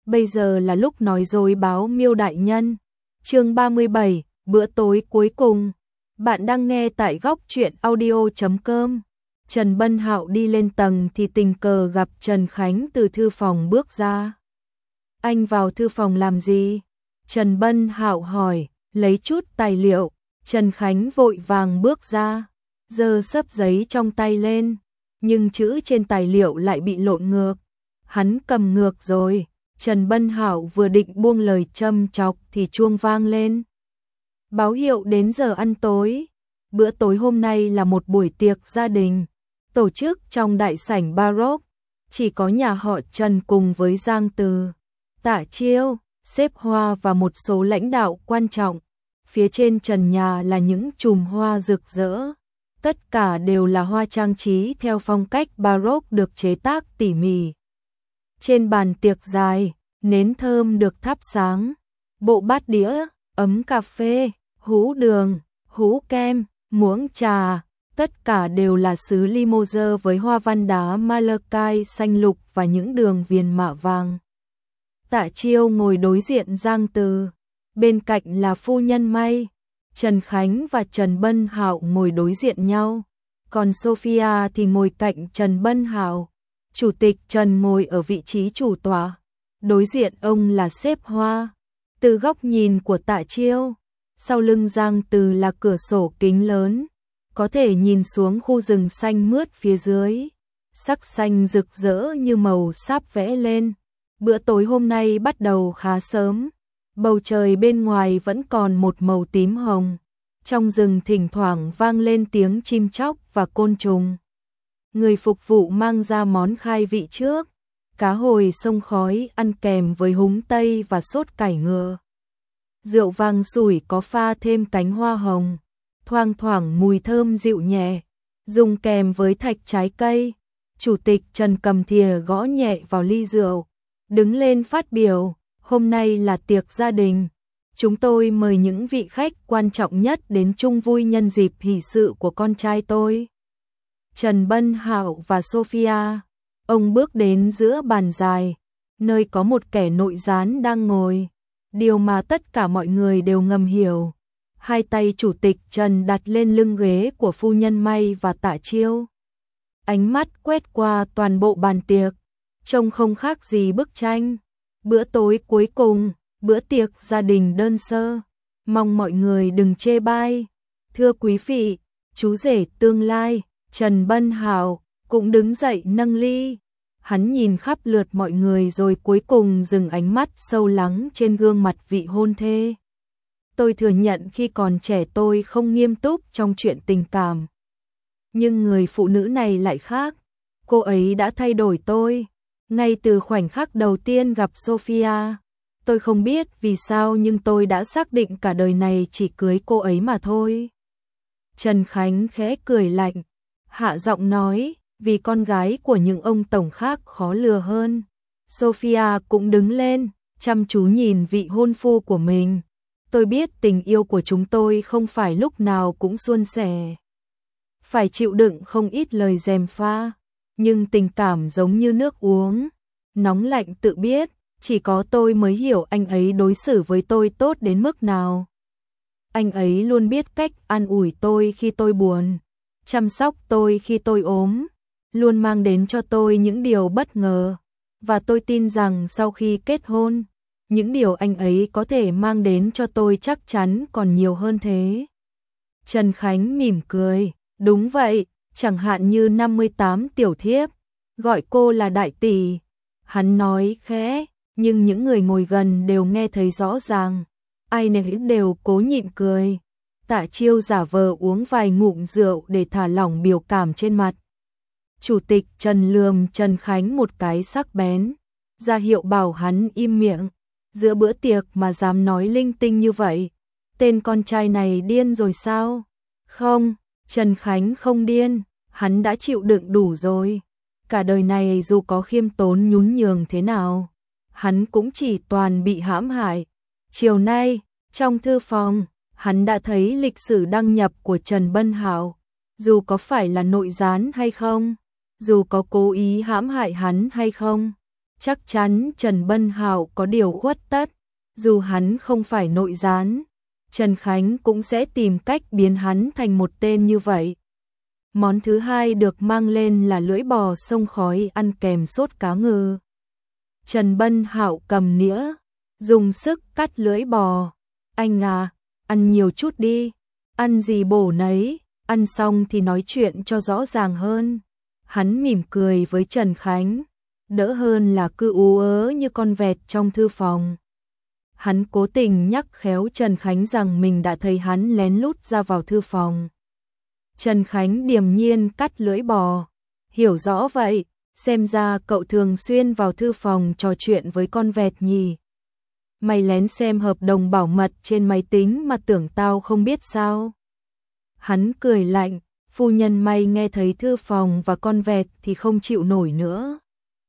bây giờ là lúc nói dối báo Miêu đại nhân. Chương 37, bữa tối cuối cùng. Bạn đang nghe tại góc truyện audio.com. Trần Bân Hạo đi lên tầng thì tình cờ gặp Trần Khánh từ thư phòng bước ra. Anh vào thư phòng làm gì? Trần Bân Hạo hỏi, lấy chút tài liệu. Trần Khánh vội vàng bước ra, giơ xấp giấy trong tay lên, nhưng chữ trên tài liệu lại bị lộn ngược. Hắn cầm ngược rồi. Trần Bân Hạo vừa định buông lời châm chọc thì chuông vang lên. Báo hiệu đến giờ ăn tối. Bữa tối hôm nay là một buổi tiệc gia đình, tổ chức trong đại sảnh Baroque. Chỉ có nhà họ Trần cùng với Giang Từ, Tạ Chiêu, Sếp Hoa và một số lãnh đạo quan trọng. Phía trên trần nhà là những chùm hoa rực rỡ. Tất cả đều là hoa trang trí theo phong cách Baroque được chế tác tỉ mỉ. Trên bàn tiệc dài, nến thơm được thắp sáng. Bộ bát đĩa, ấm cà phê, hũ đường, hũ kem, muỗng trà, tất cả đều là sứ Limoges với hoa văn đá Malachite xanh lục và những đường viền mạ vàng. Tạ Chiêu ngồi đối diện Giang Từ, bên cạnh là phu nhân May. Trần Khánh và Trần Bân Hạo ngồi đối diện nhau, còn Sophia thì ngồi cạnh Trần Bân Hạo. Chủ tịch Trần ngồi ở vị trí chủ tọa, đối diện ông là Sếp Hoa. Từ góc nhìn của Tạ Chiêu, sau lưng Giang Từ là cửa sổ kính lớn, có thể nhìn xuống khu rừng xanh mướt phía dưới, sắc xanh rực rỡ như màu sáp vẽ lên. Bữa tối hôm nay bắt đầu khá sớm, bầu trời bên ngoài vẫn còn một màu tím hồng, trong rừng thỉnh thoảng vang lên tiếng chim chóc và côn trùng. Người phục vụ mang ra món khai vị trước, cá hồi sông khói ăn kèm với húng tây và sốt cải ngựa. Rượu vang sủi có pha thêm cánh hoa hồng, thoang thoảng mùi thơm dịu nhẹ, dùng kèm với thạch trái cây. Chủ tịch Trần cầm thìa gõ nhẹ vào ly rượu, đứng lên phát biểu, hôm nay là tiệc gia đình. Chúng tôi mời những vị khách quan trọng nhất đến chung vui nhân dịp hỷ sự của con trai tôi. Trần Bân Hạo và Sophia. Ông bước đến giữa bàn dài, nơi có một kẻ nội gián đang ngồi. Điều mà tất cả mọi người đều ngầm hiểu. Hai tay chủ tịch Trần đặt lên lưng ghế của phu nhân May và Tạ Chiêu. Ánh mắt quét qua toàn bộ bàn tiệc, trông không khác gì bức tranh. Bữa tối cuối cùng, bữa tiệc gia đình đơn sơ. Mong mọi người đừng chê bai. Thưa quý vị, chú rể tương lai, Trần Bân Hạo cũng đứng dậy nâng ly. Hắn nhìn khắp lượt mọi người rồi cuối cùng dừng ánh mắt sâu lắng trên gương mặt vị hôn thê. Tôi thừa nhận khi còn trẻ tôi không nghiêm túc trong chuyện tình cảm. Nhưng người phụ nữ này lại khác. Cô ấy đã thay đổi tôi. Ngay từ khoảnh khắc đầu tiên gặp Sophia, tôi không biết vì sao nhưng tôi đã xác định cả đời này chỉ cưới cô ấy mà thôi. Trần Khánh khẽ cười lạnh, hạ giọng nói, vì con gái của những ông tổng khác khó lừa hơn. Sophia cũng đứng lên, chăm chú nhìn vị hôn phu của mình. Tôi biết tình yêu của chúng tôi không phải lúc nào cũng suôn sẻ. Phải chịu đựng không ít lời gièm pha. Nhưng tình cảm giống như nước uống, nóng lạnh tự biết, chỉ có tôi mới hiểu anh ấy đối xử với tôi tốt đến mức nào. Anh ấy luôn biết cách an ủi tôi khi tôi buồn, chăm sóc tôi khi tôi ốm, luôn mang đến cho tôi những điều bất ngờ. Và tôi tin rằng sau khi kết hôn, những điều anh ấy có thể mang đến cho tôi chắc chắn còn nhiều hơn thế. Trần Khánh mỉm cười, đúng vậy. Chẳng hạn như 58 tiểu thiếp, gọi cô là đại tỷ. Hắn nói khẽ, nhưng những người ngồi gần đều nghe thấy rõ ràng. Ai nấy đều cố nhịn cười. Tạ Chiêu giả vờ uống vài ngụm rượu để thả lỏng biểu cảm trên mặt. Chủ tịch Trần lườm Trần Khánh một cái sắc bén, ra hiệu bảo hắn im miệng. Giữa bữa tiệc mà dám nói linh tinh như vậy, tên con trai này điên rồi sao? Không, Trần Khánh không điên, hắn đã chịu đựng đủ rồi. Cả đời này dù có khiêm tốn nhún nhường thế nào, hắn cũng chỉ toàn bị hãm hại. Chiều nay, trong thư phòng, hắn đã thấy lịch sử đăng nhập của Trần Bân Hạo. Dù có phải là nội gián hay không, dù có cố ý hãm hại hắn hay không, Chắc chắn Trần Bân Hạo có điều khuất tất, dù hắn không phải nội gián, Trần Khánh cũng sẽ tìm cách biến hắn thành một tên như vậy. Món thứ hai được mang lên là lưỡi bò xông khói ăn kèm sốt cá ngừ. Trần Bân Hạo cầm nĩa, dùng sức cắt lưỡi bò. Anh à, ăn nhiều chút đi, ăn gì bổ nấy, ăn xong thì nói chuyện cho rõ ràng hơn. Hắn mỉm cười với Trần Khánh, đỡ hơn là cứ ú ớ như con vẹt trong thư phòng. Hắn cố tình nhắc khéo Trần Khánh rằng mình đã thấy hắn lén lút ra vào thư phòng. Trần Khánh điềm nhiên cắt lưỡi bò, hiểu rõ vậy, xem ra cậu thường xuyên vào thư phòng trò chuyện với con vẹt nhỉ. Mày lén xem hợp đồng bảo mật trên máy tính mà tưởng tao không biết sao? Hắn cười lạnh, phu nhân May nghe thấy thư phòng và con vẹt thì không chịu nổi nữa.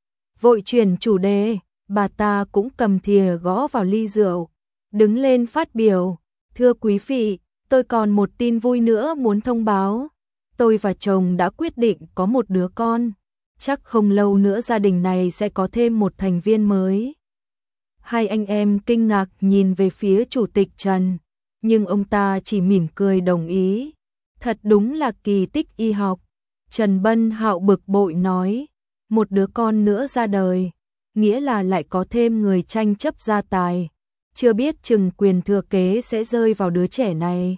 Vội chuyển chủ đề, bà ta cũng cầm thìa gõ vào ly rượu, đứng lên phát biểu, thưa quý vị, tôi còn một tin vui nữa muốn thông báo. Tôi và chồng đã quyết định có một đứa con, chắc không lâu nữa gia đình này sẽ có thêm một thành viên mới. Hai anh em kinh ngạc nhìn về phía chủ tịch Trần, nhưng ông ta chỉ mỉm cười đồng ý. Thật đúng là kỳ tích y học. Trần Bân Hạo bực bội nói, một đứa con nữa ra đời, nghĩa là lại có thêm người tranh chấp gia tài, chưa biết chừng quyền thừa kế sẽ rơi vào đứa trẻ này.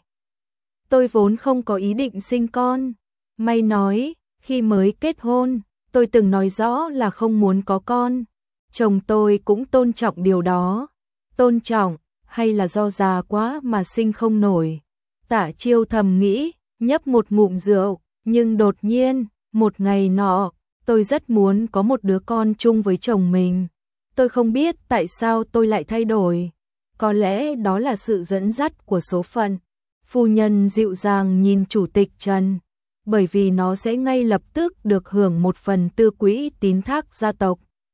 Tôi vốn không có ý định sinh con. May nói, khi mới kết hôn, tôi từng nói rõ là không muốn có con. Chồng tôi cũng tôn trọng điều đó. Tôn trọng, hay là do già quá mà sinh không nổi? Tạ Chiêu thầm nghĩ, nhấp một ngụm rượu, nhưng đột nhiên, một ngày nọ, tôi rất muốn có một đứa con chung với chồng mình. Tôi không biết tại sao tôi lại thay đổi. Có lẽ đó là sự dẫn dắt của số phận. Phu nhân dịu dàng nhìn chủ tịch Trần, bởi vì nó sẽ ngay lập tức được hưởng một phần tư quỹ tín thác gia tộc.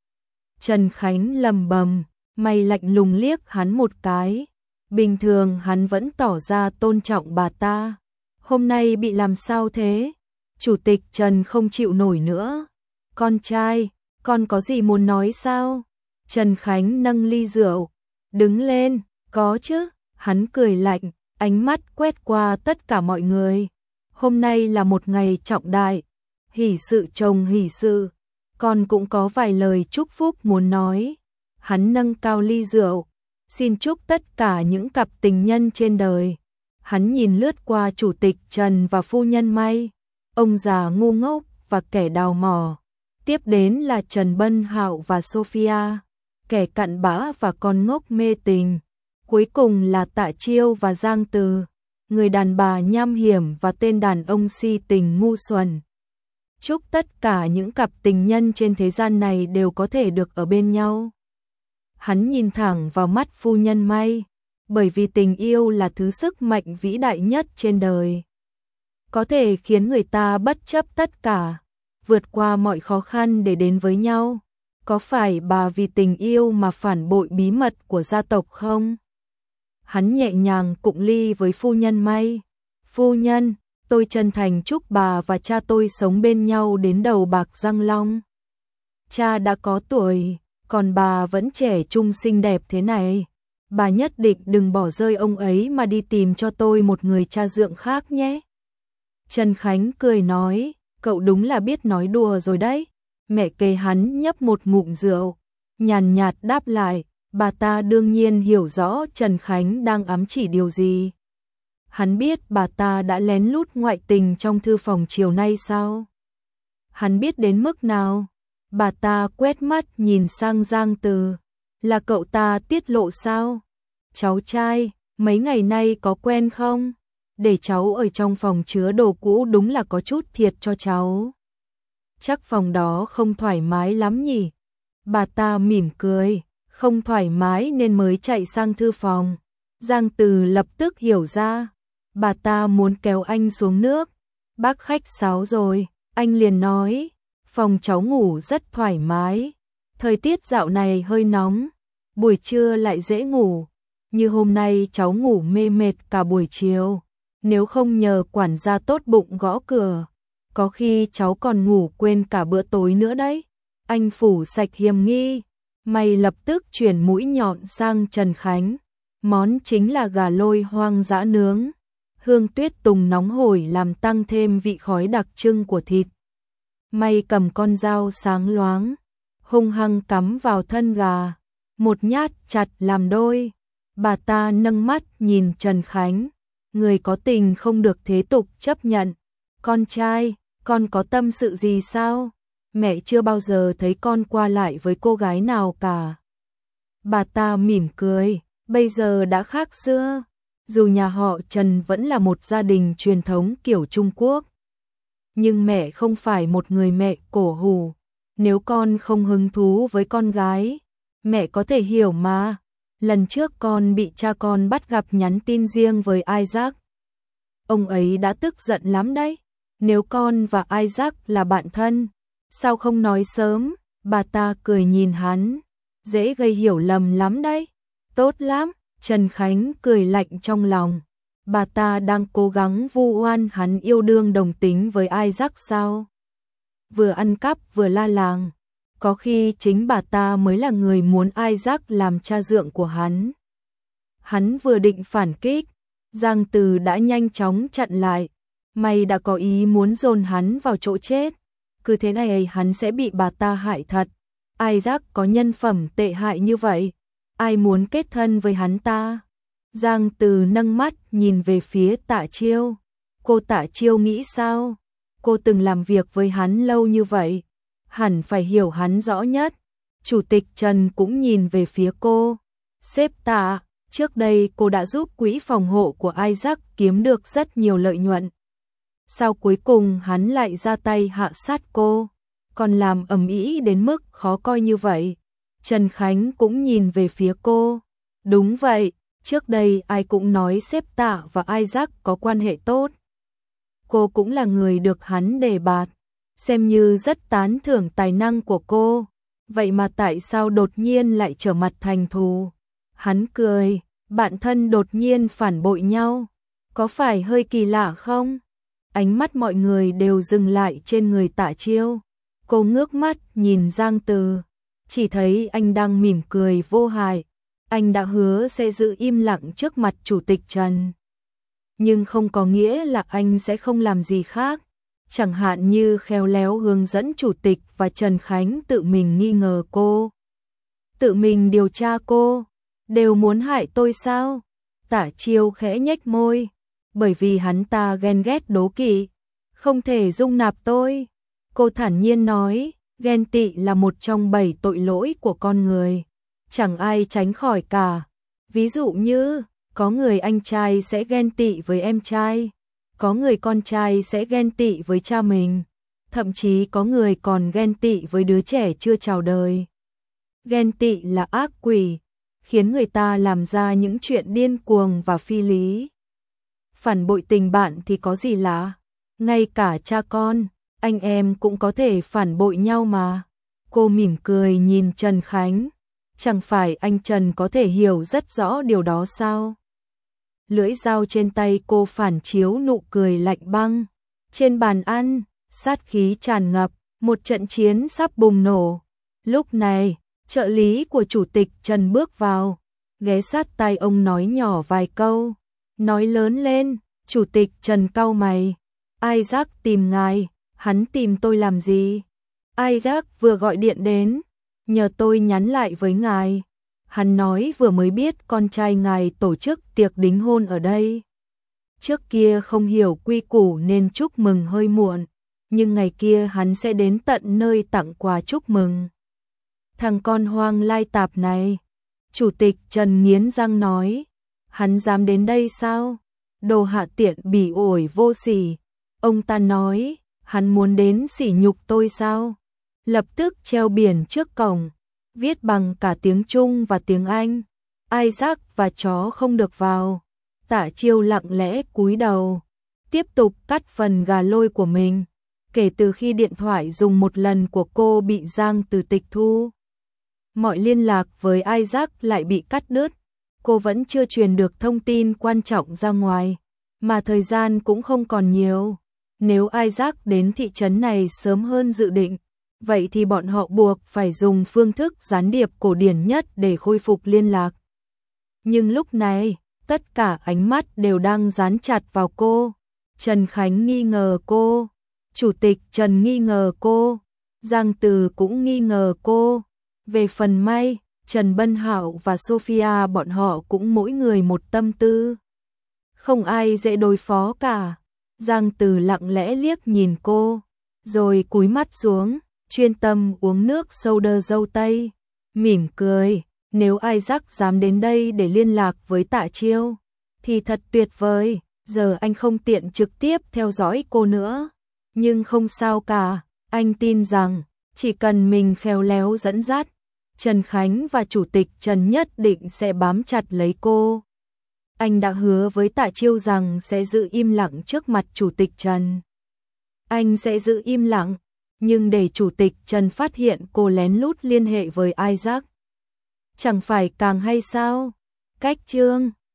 Trần Khánh lầm bầm, mày lạnh lùng liếc hắn một cái. Bình thường hắn vẫn tỏ ra tôn trọng bà ta. Hôm nay bị làm sao thế? Chủ tịch Trần không chịu nổi nữa. Con trai, con có gì muốn nói sao? Trần Khánh nâng ly rượu, đứng lên, có chứ, hắn cười lạnh, ánh mắt quét qua tất cả mọi người. Hôm nay là một ngày trọng đại, hỷ sự chồng hỷ sự, con cũng có vài lời chúc phúc muốn nói. Hắn nâng cao ly rượu, xin chúc tất cả những cặp tình nhân trên đời. Hắn nhìn lướt qua chủ tịch Trần và phu nhân May, ông già ngu ngốc và kẻ đào mỏ. Tiếp đến là Trần Bân Hạo và Sophia, kẻ cặn bã và con ngốc mê tình. Cuối cùng là Tạ Chiêu và Giang Từ, người đàn bà nham hiểm và tên đàn ông si tình ngu xuẩn. Chúc tất cả những cặp tình nhân trên thế gian này đều có thể được ở bên nhau. Hắn nhìn thẳng vào mắt phu nhân May, bởi vì tình yêu là thứ sức mạnh vĩ đại nhất trên đời. Có thể khiến người ta bất chấp tất cả, vượt qua mọi khó khăn để đến với nhau. Có phải bà vì tình yêu mà phản bội bí mật của gia tộc không? Hắn nhẹ nhàng cụng ly với phu nhân May. Phu nhân, tôi chân thành chúc bà và cha tôi sống bên nhau đến đầu bạc răng long. Cha đã có tuổi, còn bà vẫn trẻ trung xinh đẹp thế này. Bà nhất định đừng bỏ rơi ông ấy mà đi tìm cho tôi một người cha dượng khác nhé. Trần Khánh cười nói, cậu đúng là biết nói đùa rồi đấy. Mẹ kế hắn nhấp một ngụm rượu, nhàn nhạt đáp lại, bà ta đương nhiên hiểu rõ Trần Khánh đang ám chỉ điều gì. Hắn biết bà ta đã lén lút ngoại tình trong thư phòng chiều nay sao? Hắn biết đến mức nào? Bà ta quét mắt nhìn sang Giang Từ, là cậu ta tiết lộ sao? Cháu trai, mấy ngày nay có quen không? Để cháu ở trong phòng chứa đồ cũ đúng là có chút thiệt cho cháu. Chắc phòng đó không thoải mái lắm nhỉ? Bà ta mỉm cười, không thoải mái nên mới chạy sang thư phòng. Giang Từ lập tức hiểu ra, bà ta muốn kéo anh xuống nước. Bác khách sáo rồi, anh liền nói, phòng cháu ngủ rất thoải mái. Thời tiết dạo này hơi nóng, buổi trưa lại dễ ngủ. Như hôm nay cháu ngủ mê mệt cả buổi chiều. Nếu không nhờ quản gia tốt bụng gõ cửa, có khi cháu còn ngủ quên cả bữa tối nữa đấy. Anh phủ sạch hiềm nghi, Mày lập tức chuyển mũi nhọn sang Trần Khánh. Món chính là gà lôi hoang dã nướng. Hương tuyết tùng nóng hổi làm tăng thêm vị khói đặc trưng của thịt. Mày cầm con dao sáng loáng, hung hăng cắm vào thân gà, một nhát chặt làm đôi. Bà ta nâng mắt nhìn Trần Khánh, người có tình không được thế tục chấp nhận. Con trai, con có tâm sự gì sao? Mẹ chưa bao giờ thấy con qua lại với cô gái nào cả. Bà ta mỉm cười, bây giờ đã khác xưa. Dù nhà họ Trần vẫn là một gia đình truyền thống kiểu Trung Quốc, nhưng mẹ không phải một người mẹ cổ hủ. Nếu con không hứng thú với con gái, mẹ có thể hiểu mà. Lần trước con bị cha con bắt gặp nhắn tin riêng với Isaac. Ông ấy đã tức giận lắm đấy. Nếu con và Isaac là bạn thân, sao không nói sớm? Bà ta cười nhìn hắn, dễ gây hiểu lầm lắm đấy. Tốt lắm, Trần Khánh cười lạnh trong lòng. Bà ta đang cố gắng vu oan hắn yêu đương đồng tính với Isaac sao? Vừa ăn cắp vừa la làng. Có khi chính bà ta mới là người muốn Isaac làm cha dượng của hắn. Hắn vừa định phản kích, Giang Từ đã nhanh chóng chặn lại. Mày đã có ý muốn dồn hắn vào chỗ chết. Cứ thế này hắn sẽ bị bà ta hại thật. Isaac có nhân phẩm tệ hại như vậy, ai muốn kết thân với hắn ta? Giang Từ nâng mắt nhìn về phía Tạ Chiêu. Cô Tạ Chiêu nghĩ sao? Cô từng làm việc với hắn lâu như vậy, hẳn phải hiểu hắn rõ nhất. Chủ tịch Trần cũng nhìn về phía cô. Sếp Tạ, trước đây cô đã giúp quỹ phòng hộ của Isaac kiếm được rất nhiều lợi nhuận. Sao cuối cùng hắn lại ra tay hạ sát cô, còn làm ầm ĩ đến mức khó coi như vậy? Trần Khánh cũng nhìn về phía cô. Đúng vậy, trước đây ai cũng nói sếp Tạ và Isaac có quan hệ tốt. Cô cũng là người được hắn đề bạt, xem như rất tán thưởng tài năng của cô. Vậy mà tại sao đột nhiên lại trở mặt thành thù? Hắn cười, bạn thân đột nhiên phản bội nhau, có phải hơi kỳ lạ không? Ánh mắt mọi người đều dừng lại trên người Tạ Chiêu. Cô ngước mắt nhìn Giang Từ, chỉ thấy anh đang mỉm cười vô hại. Anh đã hứa sẽ giữ im lặng trước mặt Chủ tịch Trần, nhưng không có nghĩa là anh sẽ không làm gì khác. Chẳng hạn như khéo léo hướng dẫn Chủ tịch và Trần Khánh tự mình nghi ngờ cô, tự mình điều tra cô. Đều muốn hại tôi sao? Tạ Chiêu khẽ nhếch môi, bởi vì hắn ta ghen ghét đố kỵ, không thể dung nạp tôi. Cô thản nhiên nói, ghen tị là một trong 7 tội lỗi của con người, chẳng ai tránh khỏi cả. Ví dụ như, có người anh trai sẽ ghen tị với em trai, có người con trai sẽ ghen tị với cha mình, thậm chí có người còn ghen tị với đứa trẻ chưa chào đời. Ghen tị là ác quỷ, khiến người ta làm ra những chuyện điên cuồng và phi lý. Phản bội tình bạn thì có gì lạ, ngay cả cha con, anh em cũng có thể phản bội nhau mà. Cô mỉm cười nhìn Trần Khánh, chẳng phải anh Trần có thể hiểu rất rõ điều đó sao? Lưỡi dao trên tay cô phản chiếu nụ cười lạnh băng. Trên bàn ăn, sát khí tràn ngập, một trận chiến sắp bùng nổ. Lúc này, trợ lý của Chủ tịch Trần bước vào, ghé sát tai ông nói nhỏ vài câu, nói lớn lên. Chủ tịch Trần cau mày, Isaac tìm ngài. Hắn tìm tôi làm gì? Isaac vừa gọi điện đến, nhờ tôi nhắn lại với ngài. Hắn nói vừa mới biết con trai ngài tổ chức tiệc đính hôn ở đây. Trước kia không hiểu quy củ nên chúc mừng hơi muộn, nhưng ngày kia hắn sẽ đến tận nơi tặng quà chúc mừng. Thằng con hoang lai tạp này. Chủ tịch Trần nghiến răng nói, hắn dám đến đây sao? Đồ hạ tiện bỉ ổi vô sỉ. Ông ta nói, hắn muốn đến sỉ nhục tôi sao? Lập tức treo biển trước cổng, viết bằng cả tiếng Trung và tiếng Anh, Isaac và chó không được vào. Tạ Chiêu lặng lẽ cúi đầu, tiếp tục cắt phần gà lôi của mình. Kể từ khi điện thoại dùng một lần của cô bị Giang Từ tịch thu, mọi liên lạc với Isaac lại bị cắt đứt. Cô vẫn chưa truyền được thông tin quan trọng ra ngoài, mà thời gian cũng không còn nhiều. Nếu Isaac đến thị trấn này sớm hơn dự định, vậy thì bọn họ buộc phải dùng phương thức gián điệp cổ điển nhất để khôi phục liên lạc. Nhưng lúc này, tất cả ánh mắt đều đang dán chặt vào cô. Trần Khánh nghi ngờ cô, Chủ tịch Trần nghi ngờ cô, Giang Từ cũng nghi ngờ cô. Về phần May, Trần Bân Hạo và Sophia bọn họ cũng mỗi người một tâm tư. Không ai dễ đối phó cả. Giang Từ lặng lẽ liếc nhìn cô, rồi cúi mắt xuống, chuyên tâm uống nước soda dâu tây, mỉm cười. Nếu Isaac dám đến đây để liên lạc với Tạ Chiêu, thì thật tuyệt vời, giờ anh không tiện trực tiếp theo dõi cô nữa. Nhưng không sao cả, anh tin rằng, chỉ cần mình khéo léo dẫn dắt, Trần Khánh và Chủ tịch Trần nhất định sẽ bám chặt lấy cô. Anh đã hứa với Tạ Chiêu rằng sẽ giữ im lặng trước mặt Chủ tịch Trần. Anh sẽ giữ im lặng, nhưng để Chủ tịch Trần phát hiện cô lén lút liên hệ với Isaac, chẳng phải càng hay sao? Cách chương